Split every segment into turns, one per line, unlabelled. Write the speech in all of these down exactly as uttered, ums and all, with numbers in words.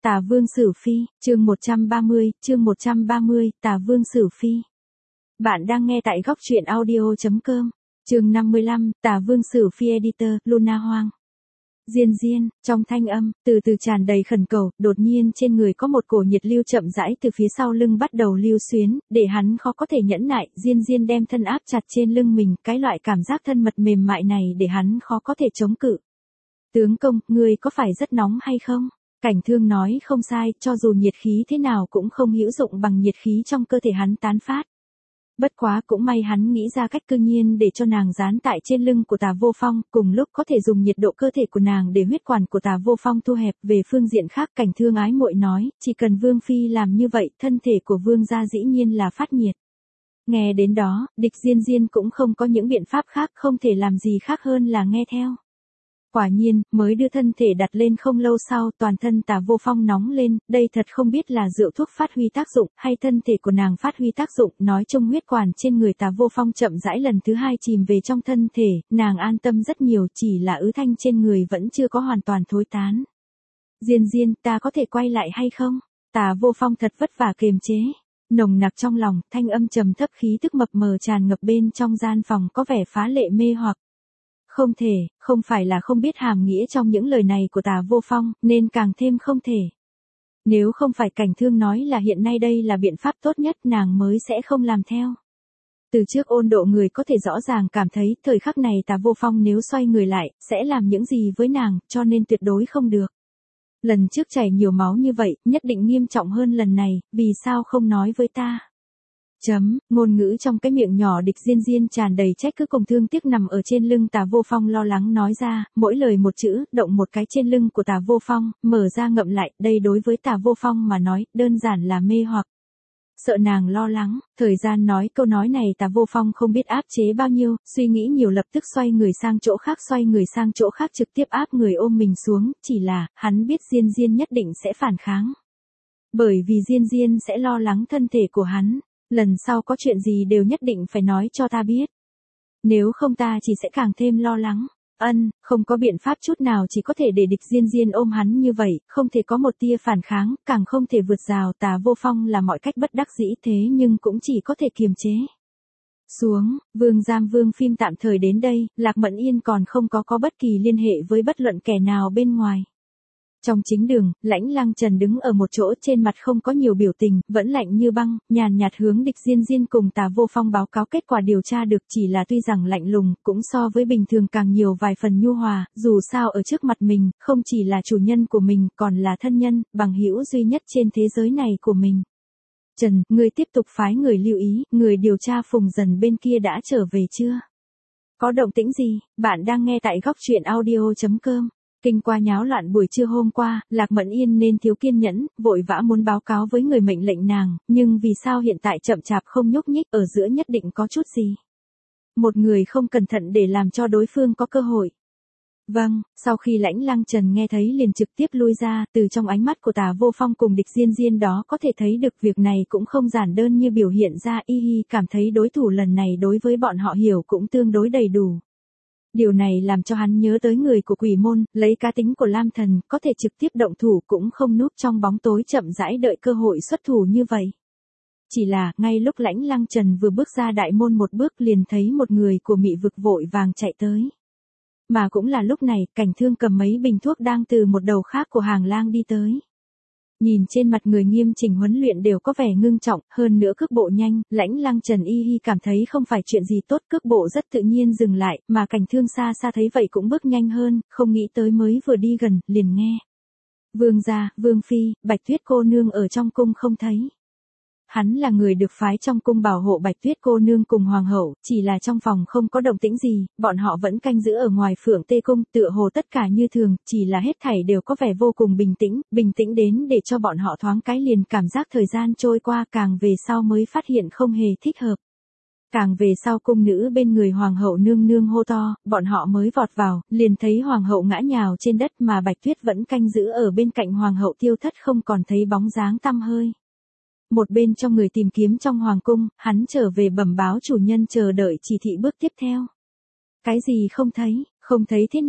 Tà Vương Sử Phi, chương một trăm ba mươi, chương một trăm ba mươi, Tà Vương Sử Phi. Bạn đang nghe tại góc truyện audio chấm com, chương năm mươi lăm, Tà Vương Sử Phi editor, Luna Hoang. Diên Diên, trong thanh âm, từ từ tràn đầy khẩn cầu, đột nhiên trên người có một cổ nhiệt lưu chậm rãi từ phía sau lưng bắt đầu lưu xuyến, để hắn khó có thể nhẫn nại, Diên Diên đem thân áp chặt trên lưng mình, cái loại cảm giác thân mật mềm mại này để hắn khó có thể chống cự. Tướng công, ngươi có phải rất nóng hay không? Cảnh Thương nói không sai, cho dù nhiệt khí thế nào cũng không hữu dụng bằng nhiệt khí trong cơ thể hắn tán phát. Bất quá cũng may hắn nghĩ ra cách cương nhiên để cho nàng dán tại trên lưng của Tà Vô Phong, cùng lúc có thể dùng nhiệt độ cơ thể của nàng để huyết quản của Tà Vô Phong thu hẹp. Về phương diện khác, Cảnh Thương ái muội nói, chỉ cần Vương Phi làm như vậy, thân thể của Vương gia dĩ nhiên là phát nhiệt. Nghe đến đó, Địch Diên Diên cũng không có những biện pháp khác, không thể làm gì khác hơn là nghe theo. Quả nhiên, mới đưa thân thể đặt lên không lâu sau, toàn thân Tà Vô Phong nóng lên, đây thật không biết là rượu thuốc phát huy tác dụng, hay thân thể của nàng phát huy tác dụng, nói chung huyết quản trên người Tà Vô Phong chậm rãi lần thứ hai chìm về trong thân thể, nàng an tâm rất nhiều, chỉ là ứ thanh trên người vẫn chưa có hoàn toàn thối tán. Diên Diên, ta có thể quay lại hay không? Tà Vô Phong thật vất vả kiềm chế. Nồng nặc trong lòng, thanh âm trầm thấp khí tức mập mờ tràn ngập bên trong gian phòng có vẻ phá lệ mê hoặc. Không thể, không phải là không biết hàm nghĩa trong những lời này của Tà Vô Phong, nên càng thêm không thể. Nếu không phải Cảnh Thương nói là hiện nay đây là biện pháp tốt nhất, nàng mới sẽ không làm theo. Từ trước ôn độ người có thể rõ ràng cảm thấy, thời khắc này Tà Vô Phong nếu xoay người lại, sẽ làm những gì với nàng, cho nên tuyệt đối không được. Lần trước chảy nhiều máu như vậy, nhất định nghiêm trọng hơn lần này, vì sao không nói với ta? Chấm, ngôn ngữ trong cái miệng nhỏ Địch Diên Diên tràn đầy trách cứ cùng thương tiếc nằm ở trên lưng Tà Vô Phong lo lắng nói ra, mỗi lời một chữ, động một cái trên lưng của Tà Vô Phong, mở ra ngậm lại, đây đối với Tà Vô Phong mà nói, đơn giản là mê hoặc. Sợ nàng lo lắng, thời gian nói câu nói này Tà Vô Phong không biết áp chế bao nhiêu, suy nghĩ nhiều lập tức xoay người sang chỗ khác xoay người sang chỗ khác trực tiếp áp người ôm mình xuống, chỉ là, hắn biết Diên Diên nhất định sẽ phản kháng. Bởi vì Diên Diên sẽ lo lắng thân thể của hắn. Lần sau có chuyện gì đều nhất định phải nói cho ta biết. Nếu không ta chỉ sẽ càng thêm lo lắng. Ân, không có biện pháp chút nào chỉ có thể để Địch Diên Diên ôm hắn như vậy, không thể có một tia phản kháng, càng không thể vượt rào. Tà Vô Phong là mọi cách bất đắc dĩ thế nhưng cũng chỉ có thể kiềm chế. Xuống, Vương Giam Vương phim tạm thời đến đây, Lạc Mẫn Yên còn không có có bất kỳ liên hệ với bất luận kẻ nào bên ngoài. Trong chính đường, Lãnh Lăng Trần đứng ở một chỗ trên mặt không có nhiều biểu tình, vẫn lạnh như băng, nhàn nhạt hướng Địch Diên Diên cùng Tà Vô Phong báo cáo kết quả điều tra được, chỉ là tuy rằng lạnh lùng, cũng so với bình thường càng nhiều vài phần nhu hòa, dù sao ở trước mặt mình, không chỉ là chủ nhân của mình, còn là thân nhân, bằng hữu duy nhất trên thế giới này của mình. Trần, ngươi tiếp tục phái người lưu ý, người điều tra Phùng Dần bên kia đã trở về chưa? Có động tĩnh gì? Bạn đang nghe tại góc truyện audio chấm com. Kinh qua nháo loạn buổi trưa hôm qua, Lạc Mẫn Yên nên thiếu kiên nhẫn, vội vã muốn báo cáo với người mệnh lệnh nàng, nhưng vì sao hiện tại chậm chạp không nhúc nhích, ở giữa nhất định có chút gì. Một người không cẩn thận để làm cho đối phương có cơ hội. Vâng, sau khi Lãnh Lăng Trần nghe thấy liền trực tiếp lui ra, từ trong ánh mắt của Tà Vô Phong cùng Địch Diên Diên đó có thể thấy được việc này cũng không giản đơn như biểu hiện ra, y y cảm thấy đối thủ lần này đối với bọn họ hiểu cũng tương đối đầy đủ. Điều này làm cho hắn nhớ tới người của Quỷ Môn, lấy cá tính của Lam Thần, có thể trực tiếp động thủ cũng không núp trong bóng tối chậm rãi đợi cơ hội xuất thủ như vậy. Chỉ là, ngay lúc Lãnh Lăng Trần vừa bước ra đại môn một bước liền thấy một người của Mị Vực vội vàng chạy tới. Mà cũng là lúc này, Cảnh Thương cầm mấy bình thuốc đang từ một đầu khác của hàng lang đi tới. Nhìn trên mặt người nghiêm chỉnh huấn luyện đều có vẻ ngưng trọng, hơn nữa cước bộ nhanh, Lãnh Lăng Trần y y cảm thấy không phải chuyện gì tốt, cước bộ rất tự nhiên dừng lại, mà Cảnh Thương xa xa thấy vậy cũng bước nhanh hơn, không nghĩ tới mới vừa đi gần, liền nghe. Vương gia, Vương Phi, Bạch Tuyết cô nương ở trong cung không thấy. Hắn là người được phái trong cung bảo hộ Bạch Tuyết cô nương cùng hoàng hậu, chỉ là trong phòng không có động tĩnh gì, bọn họ vẫn canh giữ ở ngoài Phượng Tê cung, tựa hồ tất cả như thường, chỉ là hết thảy đều có vẻ vô cùng bình tĩnh, bình tĩnh đến để cho bọn họ thoáng cái liền cảm giác thời gian trôi qua, càng về sau mới phát hiện không hề thích hợp. Càng về sau cung nữ bên người hoàng hậu nương nương hô to, bọn họ mới vọt vào, liền thấy hoàng hậu ngã nhào trên đất mà Bạch Tuyết vẫn canh giữ ở bên cạnh hoàng hậu tiêu thất không còn thấy bóng dáng tăm hơi. Một bên trong người tìm kiếm trong hoàng cung, hắn trở về bẩm báo chủ nhân chờ đợi chỉ thị bước tiếp theo. Cái gì không thấy, không thấy thế nào,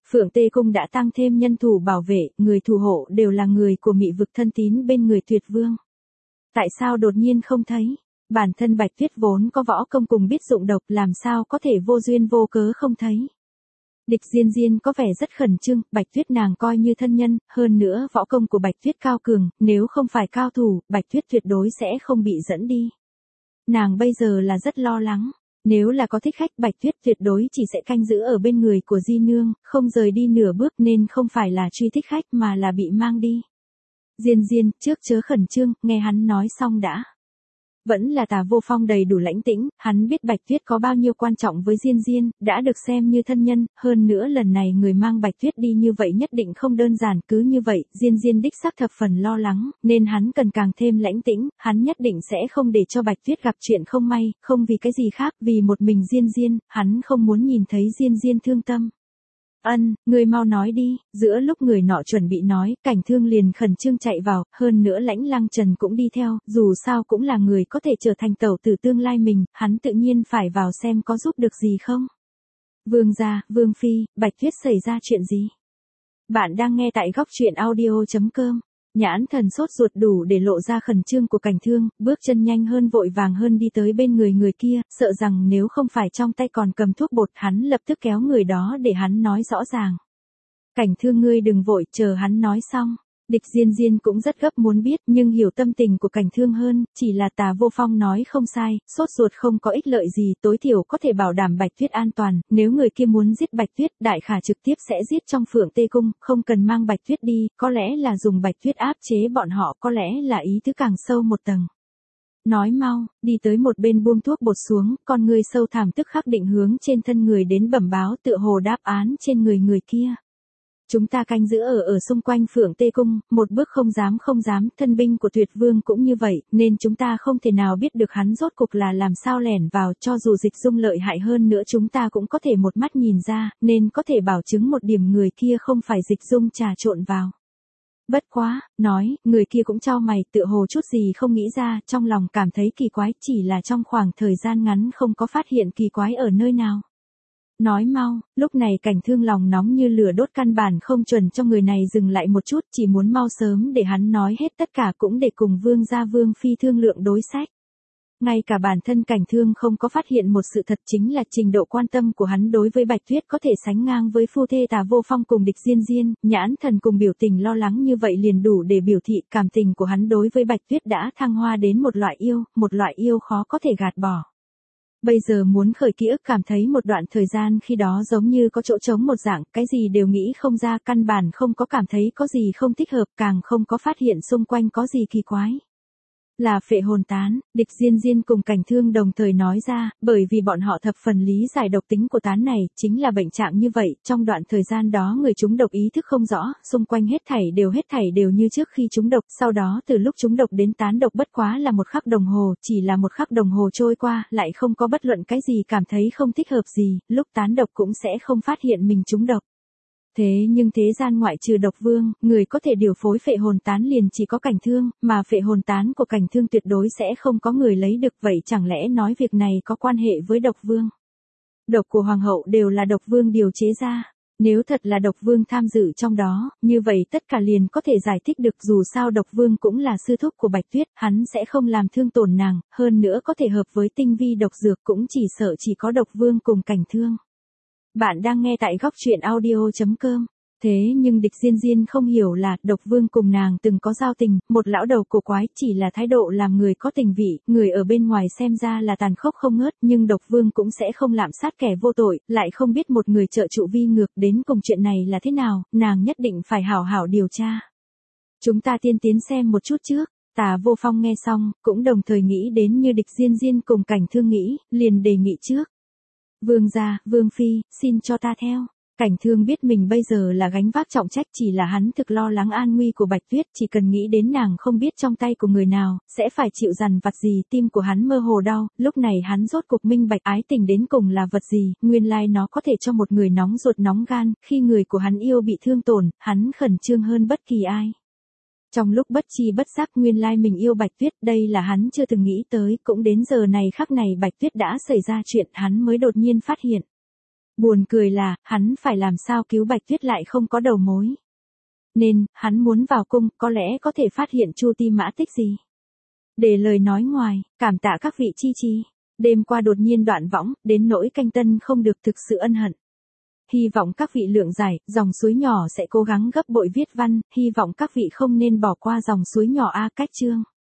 Phượng Tê Cung đã tăng thêm nhân thủ bảo vệ, người thủ hộ đều là người của Mị vực thân tín bên người Tuyệt Vương. Tại sao đột nhiên không thấy? Bản thân Bạch Tuyết vốn có võ công cùng biết dụng độc, làm sao có thể vô duyên vô cớ không thấy? Địch Diên Diên có vẻ rất khẩn trương, Bạch Tuyết nàng coi như thân nhân, hơn nữa võ công của Bạch Tuyết cao cường, nếu không phải cao thủ, Bạch Tuyết tuyệt đối sẽ không bị dẫn đi. Nàng bây giờ là rất lo lắng, nếu là có thích khách Bạch Tuyết tuyệt đối chỉ sẽ canh giữ ở bên người của Di Nương, không rời đi nửa bước nên không phải là truy thích khách mà là bị mang đi. Diên Diên, trước chớ khẩn trương, nghe hắn nói xong đã. Vẫn là Tả Vô Phong đầy đủ lãnh tĩnh, hắn biết Bạch Tuyết có bao nhiêu quan trọng với Diên Diên, đã được xem như thân nhân, hơn nữa lần này người mang Bạch Tuyết đi như vậy nhất định không đơn giản, cứ như vậy, Diên Diên đích xác thập phần lo lắng, nên hắn cần càng thêm lãnh tĩnh, hắn nhất định sẽ không để cho Bạch Tuyết gặp chuyện không may, không vì cái gì khác, vì một mình Diên Diên, hắn không muốn nhìn thấy Diên Diên thương tâm. Ân, người mau nói đi, giữa lúc người nọ chuẩn bị nói, Cảnh Thương liền khẩn trương chạy vào, hơn nữa Lãnh Lăng Trần cũng đi theo, dù sao cũng là người có thể trở thành tẩu tử tương lai mình, hắn tự nhiên phải vào xem có giúp được gì không. Vương gia, Vương Phi, Bạch Tuyết xảy ra chuyện gì? Bạn đang nghe tại góc truyện audio chấm com. Nhãn Thần sốt ruột đủ để lộ ra khẩn trương của Cảnh Thương, bước chân nhanh hơn vội vàng hơn đi tới bên người người kia, sợ rằng nếu không phải trong tay còn cầm thuốc bột hắn lập tức kéo người đó để hắn nói rõ ràng. Cảnh Thương ngươi đừng vội, chờ hắn nói xong. Địch Diên Diên cũng rất gấp muốn biết nhưng hiểu tâm tình của Cảnh Thương hơn, chỉ là Tả Vô Phong nói không sai, sốt ruột không có ích lợi gì, tối thiểu có thể bảo đảm Bạch Tuyết an toàn, nếu người kia muốn giết Bạch Tuyết, đại khả trực tiếp sẽ giết trong Phượng Tê Cung, không cần mang Bạch Tuyết đi, có lẽ là dùng Bạch Tuyết áp chế bọn họ, có lẽ là ý tứ càng sâu một tầng. Nói mau, đi tới một bên buông thuốc bột xuống, con người sâu thẳm tức khắc định hướng trên thân người đến bẩm báo tựa hồ đáp án trên người người kia. Chúng ta canh giữ ở ở xung quanh Phượng Tê Cung, một bước không dám không dám, thân binh của Tuyệt Vương cũng như vậy, nên chúng ta không thể nào biết được hắn rốt cục là làm sao lẻn vào, cho dù Dịch Dung lợi hại hơn nữa chúng ta cũng có thể một mắt nhìn ra, nên có thể bảo chứng một điểm người kia không phải Dịch Dung trà trộn vào. Bất quá, nói, người kia cũng chau mày, tựa hồ chút gì không nghĩ ra, trong lòng cảm thấy kỳ quái, chỉ là trong khoảng thời gian ngắn không có phát hiện kỳ quái ở nơi nào. Nói mau, lúc này Cảnh Thương lòng nóng như lửa đốt, căn bản không chuẩn cho người này dừng lại một chút, chỉ muốn mau sớm để hắn nói hết tất cả cũng để cùng Vương gia Vương Phi thương lượng đối sách. Ngay cả bản thân Cảnh Thương không có phát hiện một sự thật, chính là trình độ quan tâm của hắn đối với Bạch Tuyết có thể sánh ngang với phu thê Tả Vô Phong cùng Địch Diên Diên, Nhãn Thần cùng biểu tình lo lắng như vậy liền đủ để biểu thị cảm tình của hắn đối với Bạch Tuyết đã thăng hoa đến một loại yêu, một loại yêu khó có thể gạt bỏ. Bây giờ muốn khởi ký ức cảm thấy một đoạn thời gian khi đó giống như có chỗ trống một dạng, cái gì đều nghĩ không ra, căn bản không có cảm thấy có gì không thích hợp, càng không có phát hiện xung quanh có gì kỳ quái. Là phệ hồn tán, Địch Diên Diên cùng Cảnh Thương đồng thời nói ra, bởi vì bọn họ thập phần lý giải độc tính của tán này, chính là bệnh trạng như vậy, trong đoạn thời gian đó người chúng độc ý thức không rõ, xung quanh hết thảy đều hết thảy đều như trước khi chúng độc, sau đó từ lúc chúng độc đến tán độc bất quá là một khắc đồng hồ, chỉ là một khắc đồng hồ trôi qua, lại không có bất luận cái gì cảm thấy không thích hợp gì, lúc tán độc cũng sẽ không phát hiện mình chúng độc. Thế nhưng thế gian ngoại trừ Độc Vương, người có thể điều phối phệ hồn tán liền chỉ có Cảnh Thương, mà phệ hồn tán của Cảnh Thương tuyệt đối sẽ không có người lấy được, vậy chẳng lẽ nói việc này có quan hệ với Độc Vương? Độc của Hoàng hậu đều là Độc Vương điều chế ra. Nếu thật là Độc Vương tham dự trong đó, như vậy tất cả liền có thể giải thích được, dù sao Độc Vương cũng là sư thúc của Bạch Tuyết, hắn sẽ không làm thương tổn nàng, hơn nữa có thể hợp với tinh vi độc dược, cũng chỉ sợ chỉ có Độc Vương cùng Cảnh Thương. Bạn đang nghe tại góc truyện audio chấm com. Thế nhưng Địch Diên Diên không hiểu là, Độc Vương cùng nàng từng có giao tình, một lão đầu cổ quái, chỉ là thái độ làm người có tình vị, người ở bên ngoài xem ra là tàn khốc không ngớt, nhưng Độc Vương cũng sẽ không lạm sát kẻ vô tội, lại không biết một người trợ trụ vi ngược, đến cùng chuyện này là thế nào, nàng nhất định phải hảo hảo điều tra. Chúng ta tiên tiến xem một chút trước. Tả Vô Phong nghe xong, cũng đồng thời nghĩ đến như Địch Diên Diên cùng Cảnh Thương nghĩ, liền đề nghị trước. Vương gia, Vương Phi, xin cho ta theo. Cảnh Thương biết mình bây giờ là gánh vác trọng trách, chỉ là hắn thực lo lắng an nguy của Bạch Tuyết, chỉ cần nghĩ đến nàng không biết trong tay của người nào, sẽ phải chịu dằn vặt gì, tim của hắn mơ hồ đau, lúc này hắn rốt cục minh bạch ái tình đến cùng là vật gì, nguyên lai nó có thể cho một người nóng ruột nóng gan, khi người của hắn yêu bị thương tổn, hắn khẩn trương hơn bất kỳ ai. Trong lúc bất chi bất giác nguyên lai mình yêu Bạch Tuyết, đây là hắn chưa từng nghĩ tới, cũng đến giờ này khắc này Bạch Tuyết đã xảy ra chuyện, hắn mới đột nhiên phát hiện. Buồn cười là, hắn phải làm sao cứu Bạch Tuyết lại không có đầu mối. Nên, hắn muốn vào cung, có lẽ có thể phát hiện Chu Ti Mã tích gì. Để lời nói ngoài, cảm tạ các vị chi chi. Đêm qua đột nhiên đoạn võng, đến nỗi canh tân không được thực sự ân hận. Hy vọng các vị lượng giải, dòng suối nhỏ sẽ cố gắng gấp bội viết văn, hy vọng các vị không nên bỏ qua dòng suối nhỏ A cách chương.